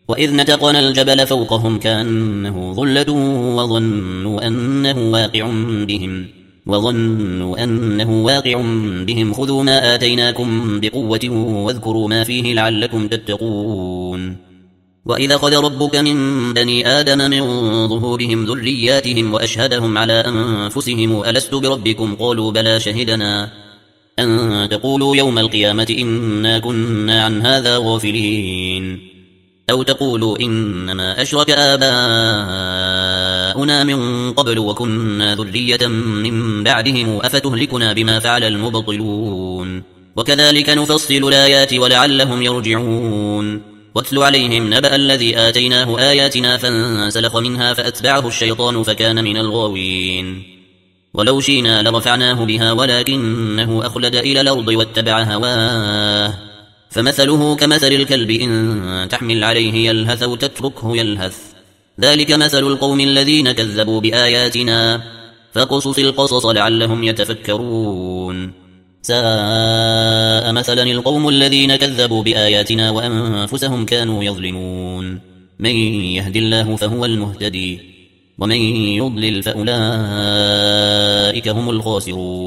وإذ نتقنا الجبل فوقهم كأنه ظلة وظنوا أنه واقع بهم خذوا ما آتيناكم بقوة واذكروا ما فيه لعلكم تتقون. وإذا أخذ ربك من بني آدم من ظهورهم ذرياتهم وأشهدهم على أنفسهم ألست بربكم قالوا بلى شهدنا أن تقولوا يوم القيامة إنا كنا عن هذا غافلين أو تقولوا إنما أشرك آباؤنا من قبل وكنا ذرية من بعدهم أفتهلكنا بما فعل المبطلون وكذلك نفصل الآيات ولعلهم يرجعون. واتل عليهم نبأ الذي آتيناه آياتنا فانسلخ منها فأتبعه الشيطان فكان من الغاوين ولو شئنا لرفعناه بها ولكنه أخلد إلى الأرض واتبع هواه فمثله كمثل الكلب إن تحمل عليه يلهث أو تتركه يلهث ذلك مثل القوم الذين كذبوا بآياتنا فقصص القصص لعلهم يتفكرون. ساء مثلا القوم الذين كذبوا بآياتنا وأنفسهم كانوا يظلمون. من يهد الله فهو المهتدي ومن يضلل فأولئك هم الخاسرون.